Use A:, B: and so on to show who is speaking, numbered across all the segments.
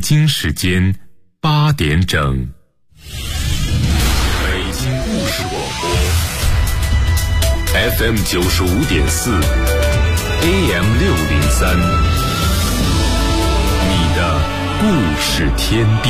A: 京时间8点整。北京故事广播 FM 95.4 AM 603，你的故事天地。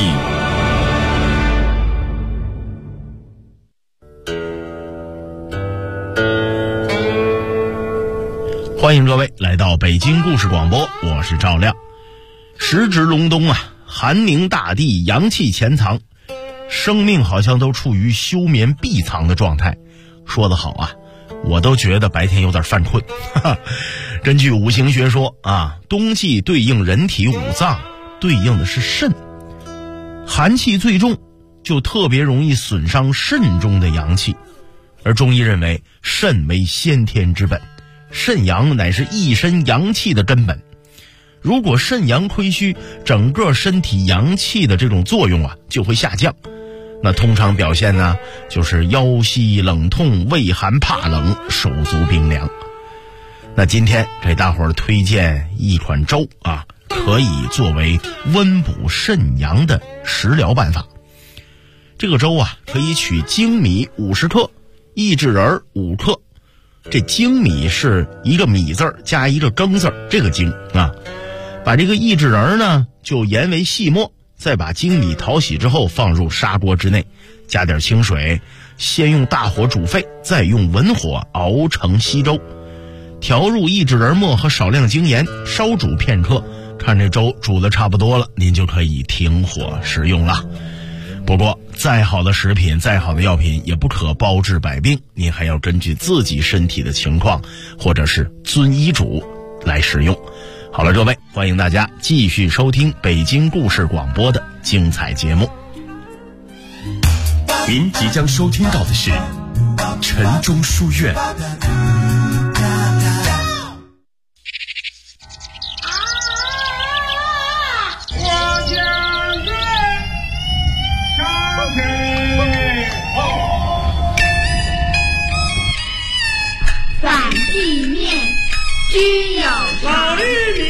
B: 欢迎各位来到北京故事广播，我是赵亮。时值隆冬啊，寒凝大地，阳气潜藏，生命好像都处于休眠闭藏的状态。说得好啊，我都觉得白天有点犯困。根据五行学说啊，冬季对应人体五脏，对应的是肾，寒气最重，就特别容易损伤肾中的阳气。而中医认为，肾为先天之本，肾阳乃是一身阳气的根本。如果肾阳亏虚，整个身体阳气的这种作用啊就会下降。那通常表现呢，就是腰膝冷痛、畏寒怕冷、手足冰凉。那今天给大伙儿推荐一款粥啊，可以作为温补肾阳的食疗办法。这个粥啊，可以取粳米50克，益智仁5克。这粳米是一个米字加一个庚字，这个粳啊。把这个益智仁呢就研为细末，再把粳米淘洗之后放入砂锅之内，加点清水，先用大火煮沸，再用文火熬成稀粥，调入益智仁末和少量精盐，烧煮片刻。看这粥煮得差不多了，您就可以停火食用了。不过再好的食品，再好的药品也不可包治百病，您还要根据自己身体的情况或者是遵医嘱来食用。好了，各位，欢迎大家继续收听北京故事广播的精彩节目。
A: 您即将收听到的是晨钟书院。
C: 反地面只有
D: 老玉米，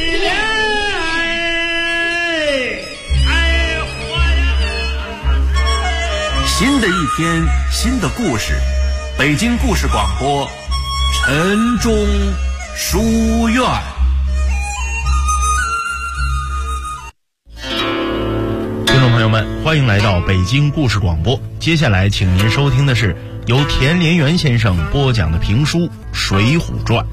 E: 新的一天，新的故事，北京故事广播，晨钟书院。
B: 听众朋友们，欢迎来到北京故事广播。接下来请您收听的是由田连元先生播讲的评书《水浒传》。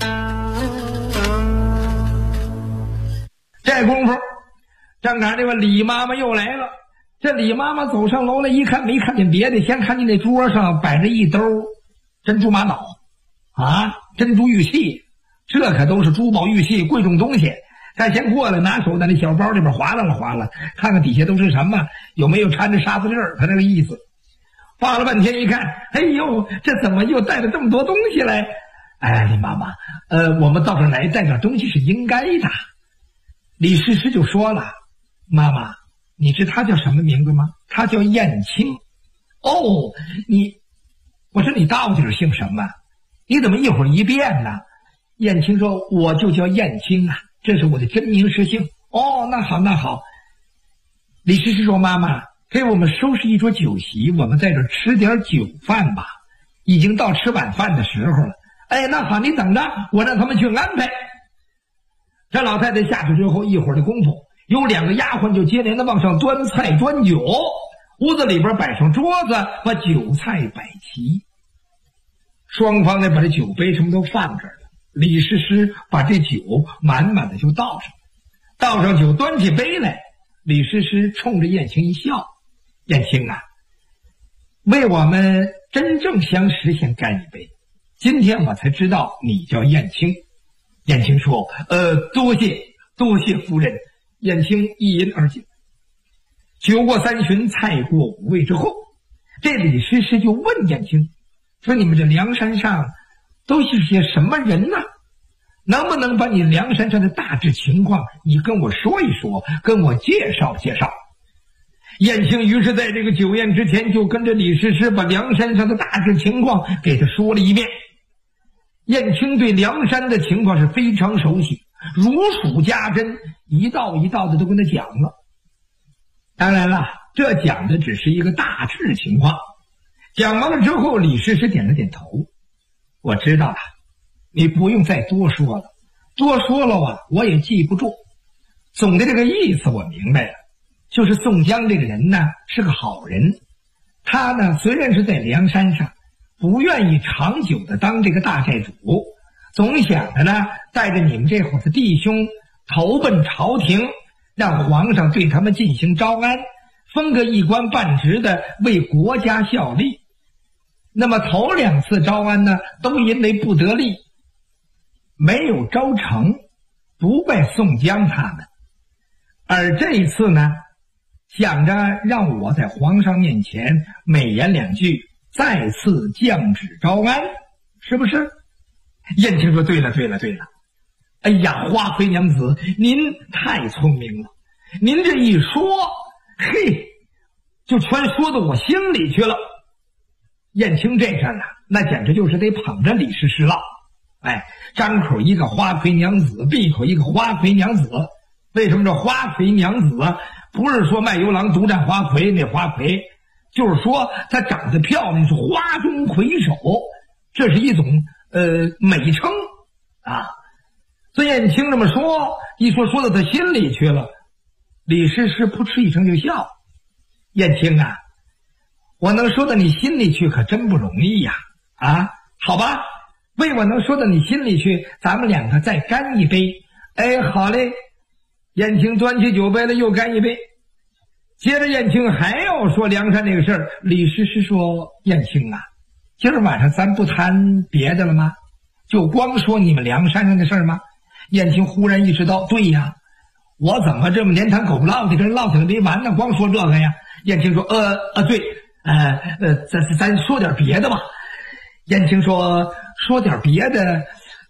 D: 这功夫正赶这个李妈妈又来了。这李妈妈走上楼来一看，没看见别的，先看见那桌上摆着一兜珍珠玛瑙啊，珍珠玉器，这可都是珠宝玉器贵重东西。再先过来拿手在那小包里边划拉了划拉，看看底下都是什么，有没有掺着沙子粒儿，他这个意思。划了半天一看，哎呦，这怎么又带了这么多东西来？哎，李妈妈，我们到这儿来带点东西是应该的。李师师就说了，妈妈，你知他叫什么名字吗？他叫燕青。哦，我说你到底姓什么？你怎么一会儿一变呢？燕青说，我就叫燕青啊，这是我的真名实姓。哦，那好那好。李师师说，妈妈，给我们收拾一桌酒席，我们在这儿吃点酒饭吧，已经到吃晚饭的时候了。哎，那好，你等着，我让他们去安排。这老太太下去之后，一会儿的功夫，有2个丫鬟就接连的往上端菜端酒，屋子里边摆上桌子，把酒菜摆齐。双方呢把这酒杯什么都放这儿了。李师师把这酒满满的就倒上，倒上酒，端起杯来。李师师冲着燕青一笑，燕青啊，为我们真正相识先干一杯。今天我才知道你叫燕青。燕青说，多谢夫人。燕青一饮而尽。酒过3巡，菜过5味之后，这李师师就问燕青说，你们这梁山上都是些什么人呢？能不能把你梁山上的大致情况你跟我说一说，跟我介绍介绍。燕青于是在这个酒宴之前就跟着李师师把梁山上的大致情况给他说了一遍。燕青对梁山的情况是非常熟悉，如数家珍，一道一道的都跟他讲了。 当然了，这讲的只是一个大致情况。讲完了之后，李师师点了点头。我知道了，你不用再多说了，多说了啊，我也记不住。总的这个意思我明白了，就是宋江这个人呢是个好人，他呢虽然是在梁山上，不愿意长久的当这个大寨主，总想着呢带着你们这伙子弟兄投奔朝廷，让皇上对他们进行招安，封个一官半职的，为国家效力。那么头2次招安呢，都因为不得力，没有招成，不拜宋江他们。而这一次呢，想着让我在皇上面前美言2句，再次降旨招安，是不是？燕青说：对了。哎呀，花魁娘子，您太聪明了，您这一说，嘿，就全说到我心里去了。燕青这事儿啊，那简直就是得捧着李师师了。哎，张口一个花魁娘子，闭口一个花魁娘子。为什么这花魁娘子啊？不是说卖油郎独占花魁那花魁，就是说她长得漂亮，是花中魁首，这是一种美称啊。所以燕青这么说，一说到他心里去了。李师师扑哧一声就笑。燕青啊，我能说到你心里去可真不容易呀！啊，好吧，为我能说到你心里去，咱们2个再干一杯。哎，好嘞。燕青端起酒杯来，又干一杯。接着燕青还要说梁山这个事儿。李师师说：燕青啊，今儿晚上咱不谈别的了吗？就光说你们梁山上的事儿吗？燕青忽然意识到，对呀，我怎么这么连谈狗不唠的，跟人唠起来没完呢？光说这个呀。燕青说：对，咱说点别的吧。燕青说：说点别的，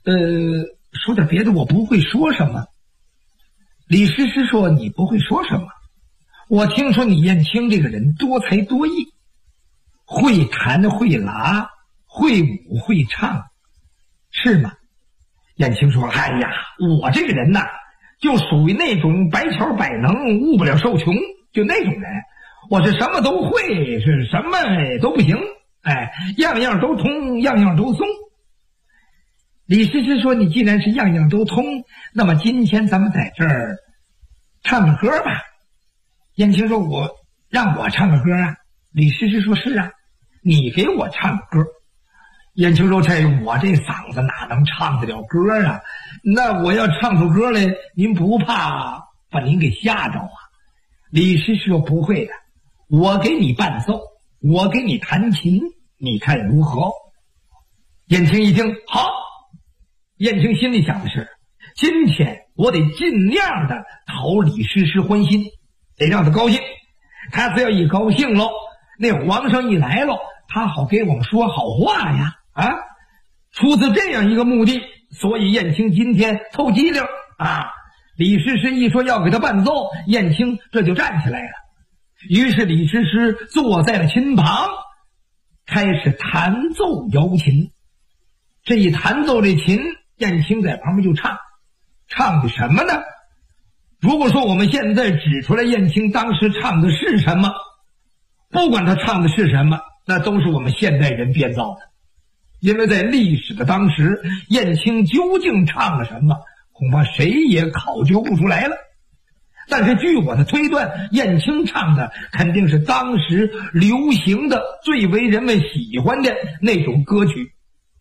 D: 我不会说什么。李师师说：你不会说什么？我听说你燕青这个人多才多艺，会弹会拉，会舞会唱，是吗？燕青说：哎呀，我这个人呐，就属于那种百巧百能，误不了受穷，就那种人。我是什么都会，是什么都不行，哎，样样都通，样样都松。李师师说：你既然是样样都通，那么今天咱们在这儿唱个歌吧。燕青说：让我唱个歌啊？李师师说：是啊，你给我唱个歌。燕青说：我这嗓子哪能唱得了歌啊？那我要唱出歌来，您不怕把您给吓着啊？李师师说：不会的，我给你伴奏，我给你弹琴，你看如何？燕青一听，好。燕青心里想的是，今天我得尽量的讨李师师欢心，得让他高兴。他只要一高兴喽，那皇上一来喽，他好给我们说好话呀！啊，出自这样一个目的，所以燕青今天偷机灵啊。李师师一说要给他伴奏，燕青这就站起来了。于是李师师坐在了琴旁，开始弹奏瑶琴。这一弹奏这琴，燕青在旁边就唱的什么呢？如果说我们现在指出来燕青当时唱的是什么，不管他唱的是什么，那都是我们现代人编造的。因为在历史的当时，燕青究竟唱了什么，恐怕谁也考究不出来了。但是据我的推断，燕青唱的肯定是当时流行的最为人们喜欢的那种歌曲。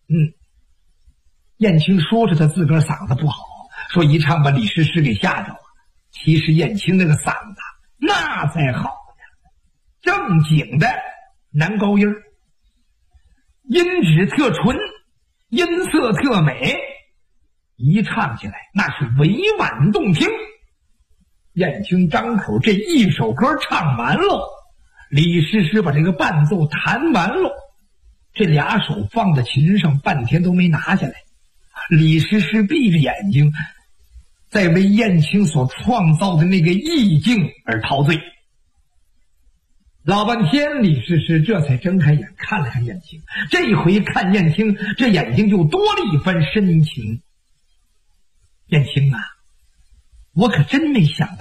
D: 燕青说是他自个儿嗓子不好，说一唱把李师师给吓着了。其实燕青那个嗓子那才好呢，正经的男高音，音质特纯，音色特美，一唱起来那是委婉动听。燕青张口这一首歌唱完了，李师师把这个伴奏弹完了，这俩手放在琴上半天都没拿下来。李师师闭着眼睛，在为燕青所创造的那个意境而陶醉。老半天，李师师这才睁开眼看了看燕青。这一回看燕青，这眼睛就多了一番深情。燕青啊，我可真没想到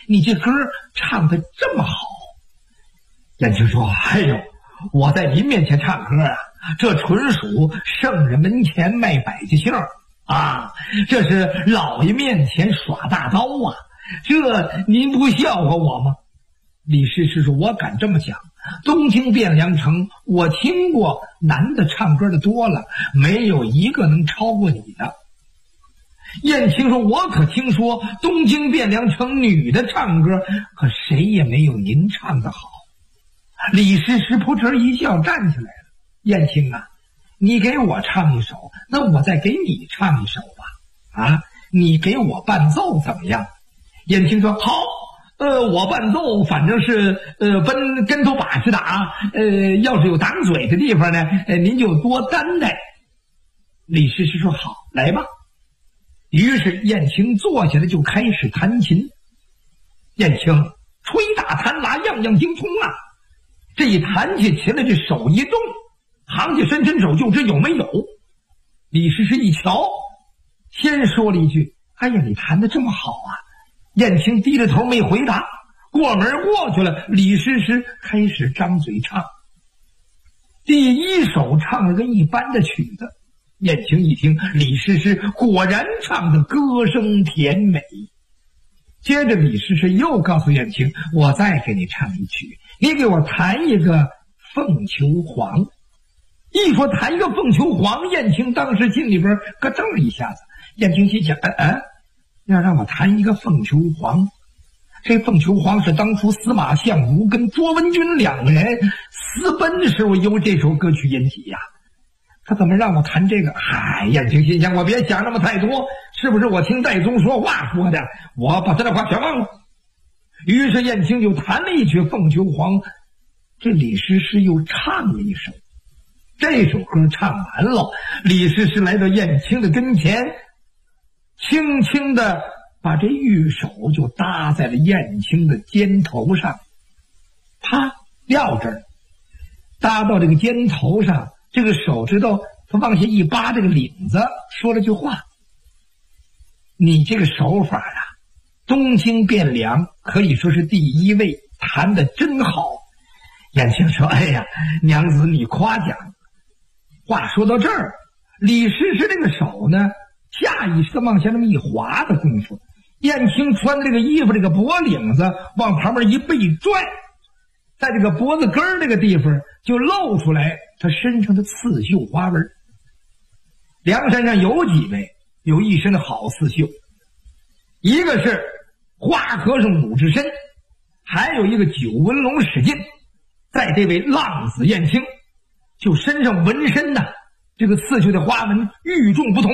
D: 你这歌唱得这么好。燕青说：“哎呦，我在您面前唱歌啊，这纯属圣人门前卖百家姓啊，这是老爷面前耍大刀啊，这您不笑话我吗？”李师师说：“我敢这么讲，东京汴梁城，我听过男的唱歌的多了，没有一个能超过你的。”燕青说：“我可听说东京汴梁城女的唱歌，可谁也没有您唱的好。”李师师扑哧一笑站起来了：“燕青啊，你给我唱一首，那我再给你唱一首吧。啊，你给我伴奏怎么样？”燕青说：“好。我伴奏反正是跟头把式打，要是有挡嘴的地方呢，您就多担待。”李师师说：“好，来吧。”于是燕青坐下来就开始弹琴。燕青吹打弹拉样样精通啊，这一弹起琴来，这手一动，行家伸手就知有没有。李师师一瞧，先说了一句：“哎呀，你弹得这么好啊！”燕青低着头没回答，过门过去了。李师师开始张嘴唱，第一首唱了个一般的曲子。燕青一听，李师师果然唱的歌声甜美。接着李师师又告诉燕青：“我再给你唱一曲，你给我弹一个凤求凰。”一说弹一个凤求凰，燕青当时心里边咯噔一下子。燕青心想：要让我弹一个凤求凰，这凤求凰是当初司马相如跟卓文君两个人私奔的时候由这首歌曲引起呀。他怎么让我弹这个？燕青心想：我别想那么太多，是不是我听戴宗说话说的？我把他的话全忘了。于是燕青就弹了一曲凤求凰，这李师师又唱了一首。这首歌唱完了，李师师来到燕青的跟前，轻轻地把这玉手就搭在了燕青的肩头上，啪，撂这儿，搭到这个肩头上，这个手指头他往下一扒这个领子，说了句话：“你这个手法啊，东京汴梁可以说是第一位，弹得真好。”燕青说：“哎呀，娘子你夸奖。”话说到这儿，李师师这个手呢，下意识的往下那么一滑的功夫，燕青穿这个衣服，这个脖领子往旁边一背拽，在这个脖子根这个地方就露出来他身上的刺绣花纹。梁山上有几位有一身的好刺绣，一个是花和尚鲁智深，还有一个九纹龙史进，在这位浪子燕青就身上纹身呢，这个刺绣的花纹与众不同。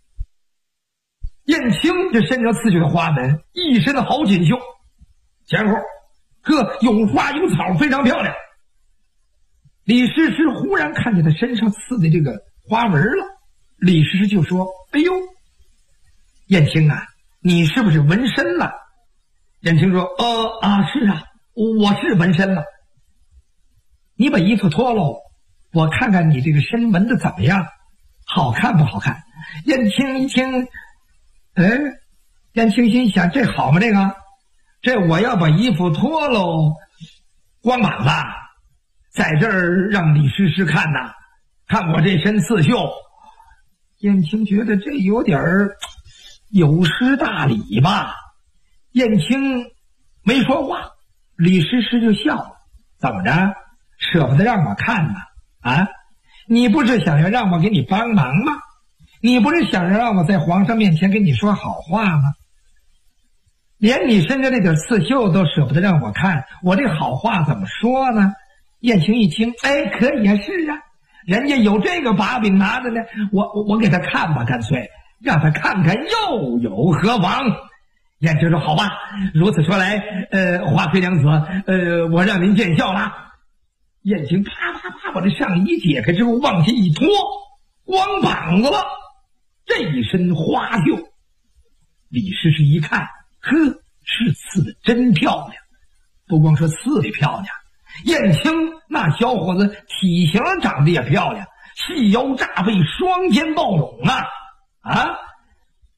D: 燕青这身上刺绣的花纹一身的好锦绣，前后各有花有草，非常漂亮。李师师忽然看见他身上刺的这个花纹了，李师师就说：“哎呦，燕青啊，你是不是纹身了？”燕青说：“是啊，我是纹身了。”你把衣服脱了，我看看你这个身纹的怎么样，好看不好看？燕青一听，燕青心想：这好吗？这我要把衣服脱喽，光膀子在这儿让李师师看呐，看我这身刺绣。燕青觉得这有点有失大礼吧。燕青没说话，李师师就笑了：“怎么着？舍不得让我看吗？啊，你不是想要让我给你帮忙吗？你不是想让我在皇上面前跟你说好话吗？连你身上那点刺绣都舍不得让我看，我这好话怎么说呢？”燕青一听，可以啊，是啊，人家有这个把柄拿着呢，我给他看吧，干脆让他看看又有何妨。燕青说：“好吧，如此说来，华妃娘子，我让您见笑了。”燕青啪啪啪把这上衣解开之后往下一脱，光膀子了，这一身花绣。李师师一看，是刺的真漂亮，不光说刺的漂亮，燕青那小伙子体型长得也漂亮，细腰炸背，双肩抱拢啊！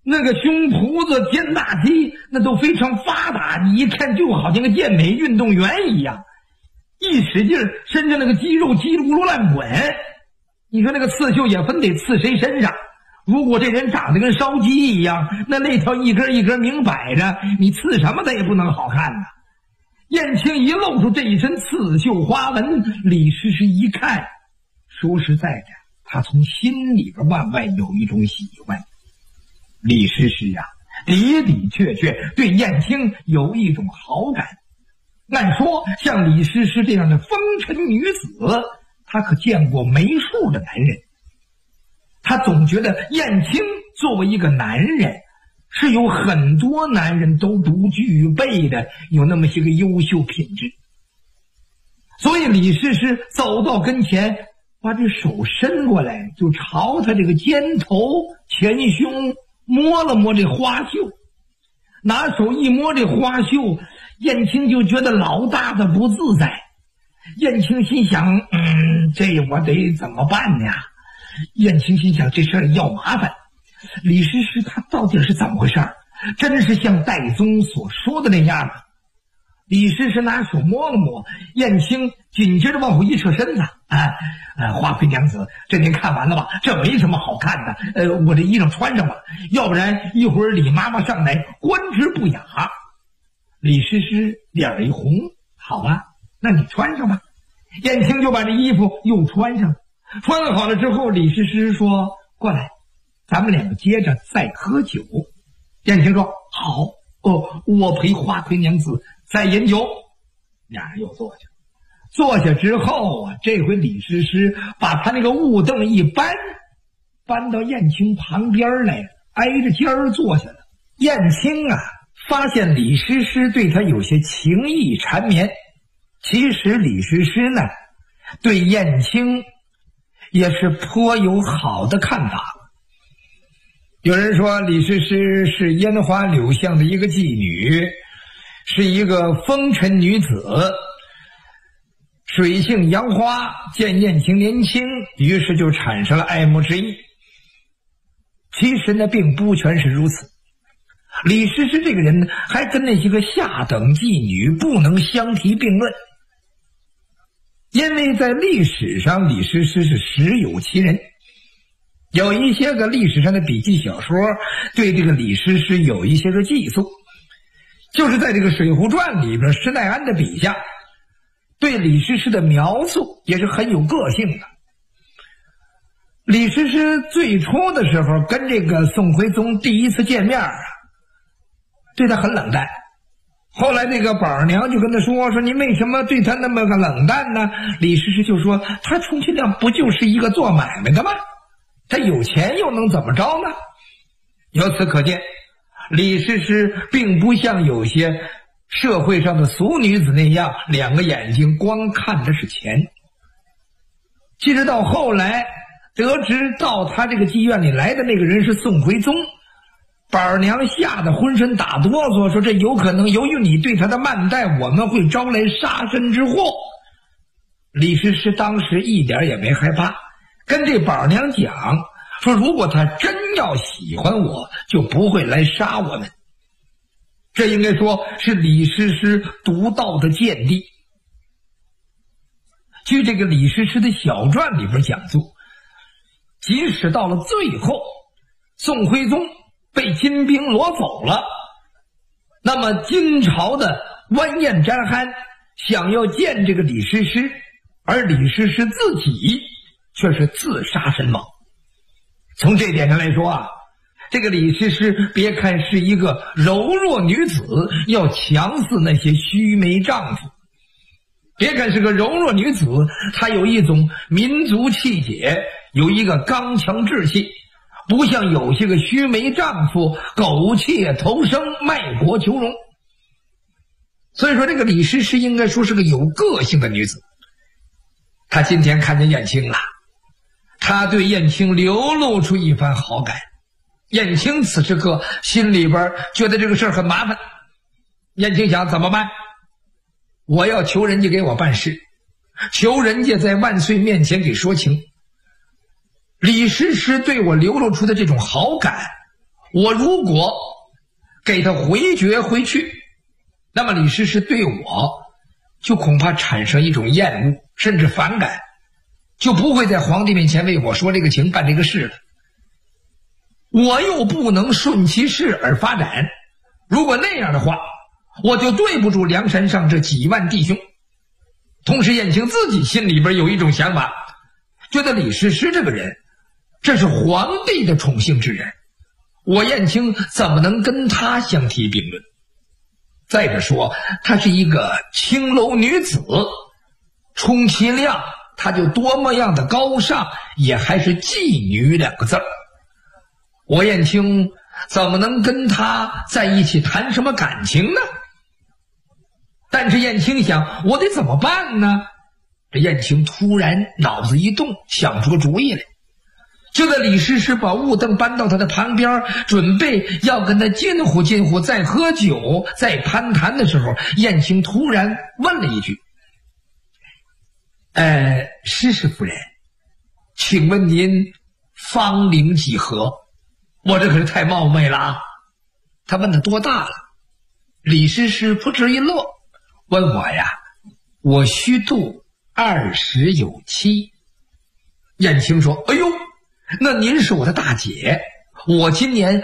D: 那个胸脯子、肩大肌那都非常发达，你一看就好像个健美运动员一样，一使劲身上那个肌肉叽里咕噜乱滚。你说那个刺绣也分得刺谁身上，如果这人长得跟烧鸡一样，那肋条一根一根明摆着，你刺什么他也不能好看呐。燕青一露出这一身刺绣花纹，李师师一看，说实在的，他从心里边万外有一种喜欢。李师师啊，的的确确对燕青有一种好感。按说像李师师这样的风尘女子，他可见过没数的男人。他总觉得燕青作为一个男人，是有很多男人都不具备的，有那么些个优秀品质。所以李师师走到跟前，把这手伸过来，就朝他这个肩头前胸摸了摸这花绣。拿手一摸这花绣，燕青就觉得老大的不自在。燕青心想，这我得怎么办呢？燕青心想，这事儿要麻烦。李师师他到底是怎么回事？真是像戴宗所说的那样吗？李师师拿手摸了摸，燕青紧接着往后一侧身子，花魁娘子，这您看完了吧？这没什么好看的，我这衣裳穿上吧，要不然一会儿李妈妈上来观之不雅。李师师脸一红，好吧，那你穿上吧。燕青就把这衣服又穿上，穿好了之后，李师师说：“过来，咱们两个接着再喝酒。”燕青说：“好，我陪花魁娘子再饮酒。”俩人又坐下。坐下之后啊，这回李师师把他那个雾凳一搬到燕青旁边来，挨着尖儿坐下了。燕青啊，发现李师师对他有些情意缠绵。其实李师师呢，对燕青也是颇有好的看法。有人说李师师是烟花柳巷的一个妓女，是一个风尘女子，水性杨花，见燕青年轻，于是就产生了爱慕之意。其实呢，并不全是如此。李师师这个人还跟那些个下等妓女不能相提并论，因为在历史上李师师是实有其人。有一些个历史上的笔记小说对这个李师师有一些个记述，就是在这个《水浒传》里边，施耐庵的笔下对李师师的描述也是很有个性的。李师师最初的时候跟这个宋徽宗第一次见面啊，对他很冷淡。后来那个宝儿娘就跟他说你为什么对他那么个冷淡呢？李师师就说，他充其量不就是一个做买卖的吗？他有钱又能怎么着呢？由此可见，李师师并不像有些社会上的俗女子那样，两个眼睛光看的是钱。其实到后来得知到他这个妓院里来的那个人是宋徽宗，宝儿娘吓得浑身打哆嗦，说这有可能由于你对他的慢待，我们会招来杀身之祸。李师师当时一点也没害怕，跟这宝儿娘讲说，如果他真要喜欢我，就不会来杀我们。这应该说是李师师独到的见地。据这个李师师的小传里边讲述，即使到了最后宋徽宗被金兵掳走了，那么金朝的完颜瞻汗想要见这个李师师，而李师师自己却是自杀身亡。从这点上来说啊，这个李师师别看是一个柔弱女子，要强似那些须眉丈夫。别看是个柔弱女子，她有一种民族气节，有一个刚强志气，不像有些个须眉丈夫苟且偷生，卖国求荣。所以说这个李师师应该说是个有个性的女子。她今天看见燕青了，她对燕青流露出一番好感。燕青此时刻心里边觉得这个事儿很麻烦。燕青想怎么办？我要求人家给我办事，求人家在万岁面前给说情。李师师对我流露出的这种好感， 我如果给他回绝回去，那么李师师对我就恐怕产生一种厌恶甚至反感，就不会在皇帝面前为我说这个情办这个事了。我又不能顺其势而发展，如果那样的话，我就对不住梁山上这几万弟兄。同时燕青自己心里边有一种想法，觉得李师师这个人，这是皇帝的宠幸之人，我燕青怎么能跟他相提并论？再者说，她是一个青楼女子，充其量她就多么样的高尚，也还是妓女2个字儿。我燕青怎么能跟她在一起谈什么感情呢？但是燕青想，我得怎么办呢？这燕青突然脑子一动，想出个主意来。就在李师师把雾灯搬到他的旁边，准备要跟他近乎近乎，再喝酒再攀谈的时候，燕青突然问了一句：师师夫人，请问您芳龄几何？我这可是太冒昧了啊！他问的多大了？李师师扑哧一乐，问我呀，我虚度20有7。燕青说：哎呦，那您是我的大姐，我今年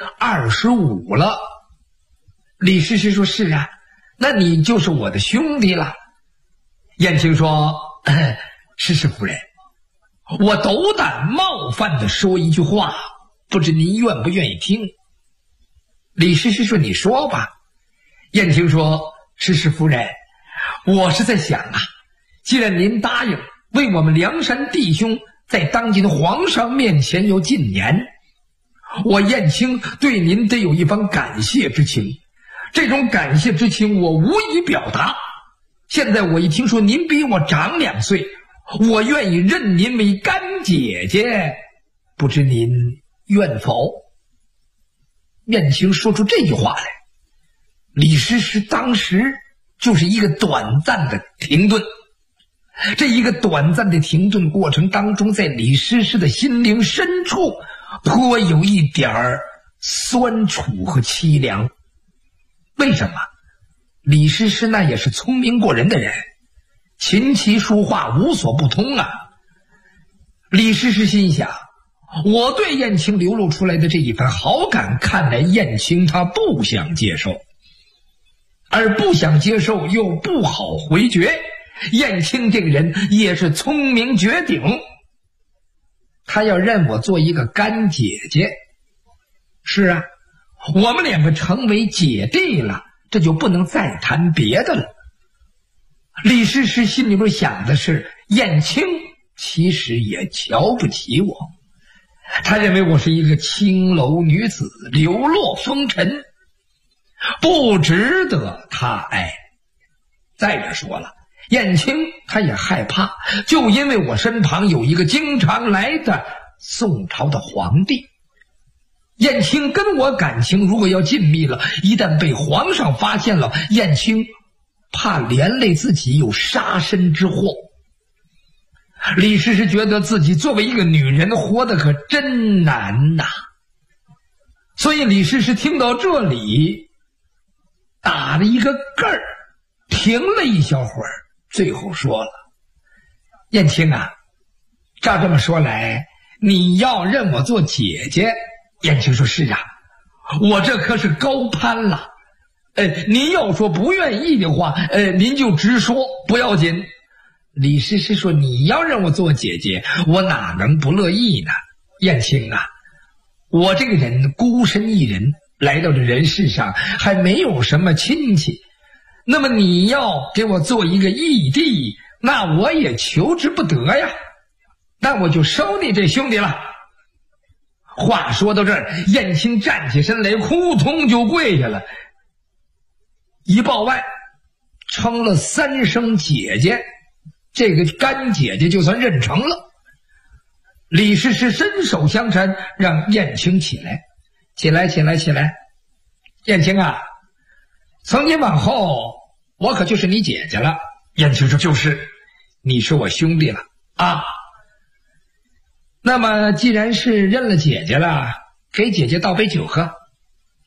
D: 25了。李师师说：是啊，那你就是我的兄弟了。燕青说：师师夫人，我斗胆冒犯的说一句话，不知您愿不愿意听？李师师说：你说吧。燕青说：师师夫人，我是在想啊，既然您答应为我们梁山弟兄在当今皇上面前有进言，我燕青对您得有一番感谢之情，这种感谢之情我无以表达。现在我一听说您比我长2岁，我愿意认您为干姐姐，不知您愿否？燕青说出这句话来，李师师当时就是一个短暂的停顿。这一个短暂的停顿过程当中，在李师师的心灵深处颇有一点酸楚和凄凉。为什么？李师师那也是聪明过人的人，琴棋书画无所不通啊。李师师心想，我对燕青流露出来的这一番好感，看来燕青他不想接受，而不想接受又不好回绝。燕青这个人也是聪明绝顶，他要认我做一个干姐姐。是啊，我们2个成为姐弟了，这就不能再谈别的了。李师师心里边想的是，燕青其实也瞧不起我，他认为我是一个青楼女子，流落风尘，不值得他爱。再者说了，燕青他也害怕，就因为我身旁有一个经常来的宋朝的皇帝。燕青跟我感情如果要紧密了，一旦被皇上发现了，燕青怕连累自己有杀身之祸。李师师觉得自己作为一个女人活得可真难呐，所以李师师听到这里打了一个嗝儿，停了一小会儿，最后说了：燕青啊，照这么说来，你要认我做姐姐？燕青说：是啊，我这可是高攀了。您要说不愿意的话，您就直说，不要紧。李师师说：你要认我做姐姐，我哪能不乐意呢？燕青啊，我这个人孤身一人来到这人世上，还没有什么亲戚，那么你要给我做一个义弟，那我也求之不得呀，那我就收你这兄弟了。话说到这儿，燕青站起身来，扑通就跪下了，一报万，称了3声姐姐，这个干姐姐就算认成了。李师师伸手相搀，让燕青起来，起来，起来，起来。燕青啊，从今往后我可就是你姐姐了。燕青说：就是，你是我兄弟了啊。那么既然是认了姐姐了，给姐姐倒杯酒喝。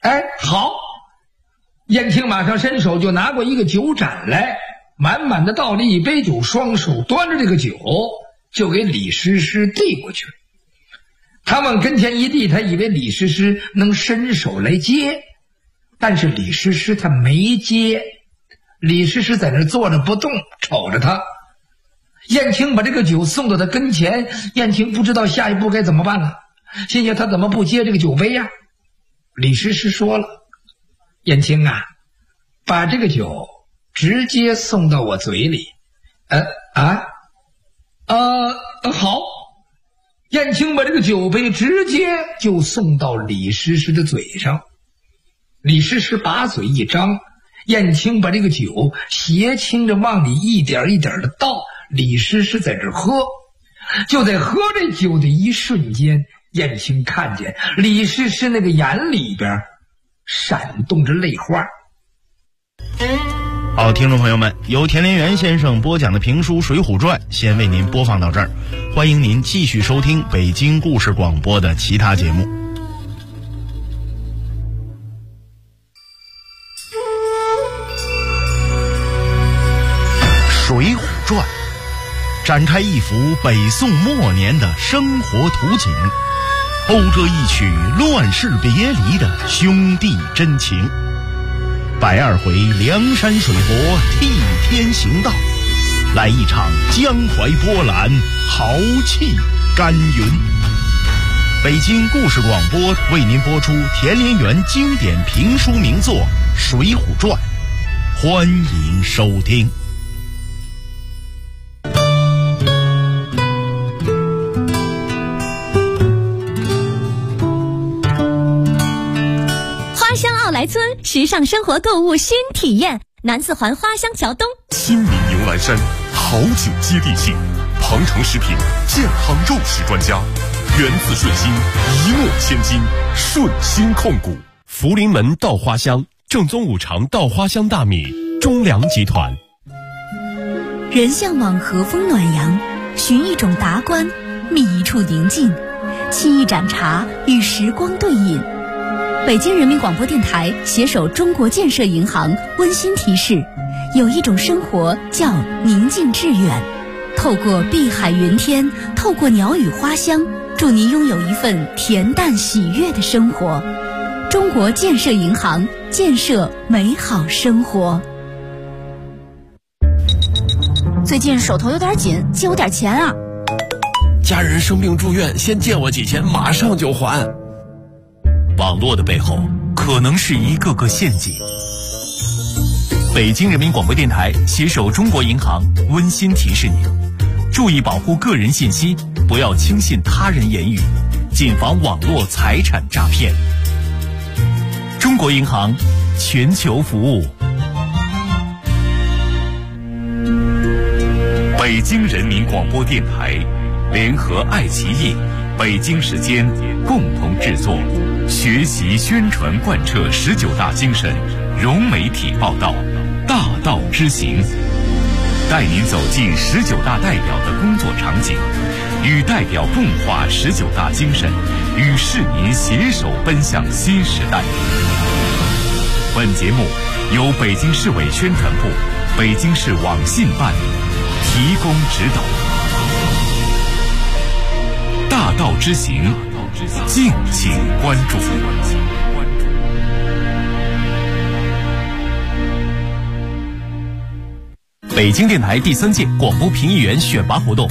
D: 哎，好。燕青马上伸手就拿过一个酒盏来，满满的倒了一杯酒，双手端着这个酒就给李师师递过去。他往跟前一递，他以为李师师能伸手来接，但是李师师他没接。李师师在那坐着不动，瞅着他。燕青把这个酒送到他跟前，燕青不知道下一步该怎么办了，心想他怎么不接这个酒杯呀？李师师说了，燕青啊，把这个酒直接送到我嘴里。好。燕青把这个酒杯直接就送到李师师的嘴上。李师师把嘴一张，燕青把这个酒斜倾着往里一点一点的倒，李师师在这喝。就在喝这酒的一瞬间，燕青看见李师师那个眼里边闪动着泪花。
B: 好，听众朋友们，由田连元先生播讲的评书《水浒传》先为您播放到这儿，欢迎您继续收听北京故事广播的其他节目。《水浒传》展开一幅北宋末年的生活图景，讴歌一曲乱世别离的兄弟真情。120回梁山水泊替天行道，来一场江淮波澜豪气干云。北京故事广播为您播出田连元经典评书名作《水浒传》，欢迎收听。
F: 花乡奥莱村时尚生活购物新体验，南四环花乡桥东。
A: 亲民迎兰山，好酒接地气，庞城食品健康肉食专家，源自顺心，一诺千金，顺心控股。福临门稻花香，正宗五常稻花香大米，中粮集团。
F: 人向往和风暖阳，寻一种达观，觅一处宁静，沏一盏茶，与时光对饮。北京人民广播电台携手中国建设银行温馨提示，有一种生活叫宁静致远。透过碧海云天，透过鸟语花香，祝您拥有一份恬淡喜悦的生活。中国建设银行，建设美好生活。最近手头有点紧，借我点钱啊！
G: 家人生病住院，先借我几千，马上就还。
E: 网络的背后可能是一个个陷阱。北京人民广播电台携手中国银行温馨提示您：注意保护个人信息，不要轻信他人言语，谨防网络财产诈骗。中国银行，全球服务。北京人民广播电台联合爱奇艺、北京时间共同制作，学习宣传贯彻19大精神，融媒体报道，大道之行，带您走进19大代表的工作场景，与代表共话19大精神，与市民携手奔向新时代。本节目由北京市委宣传部、北京市网信办提供指导。大道之行，敬请关注。北京电台第3届广播评议员选拔活动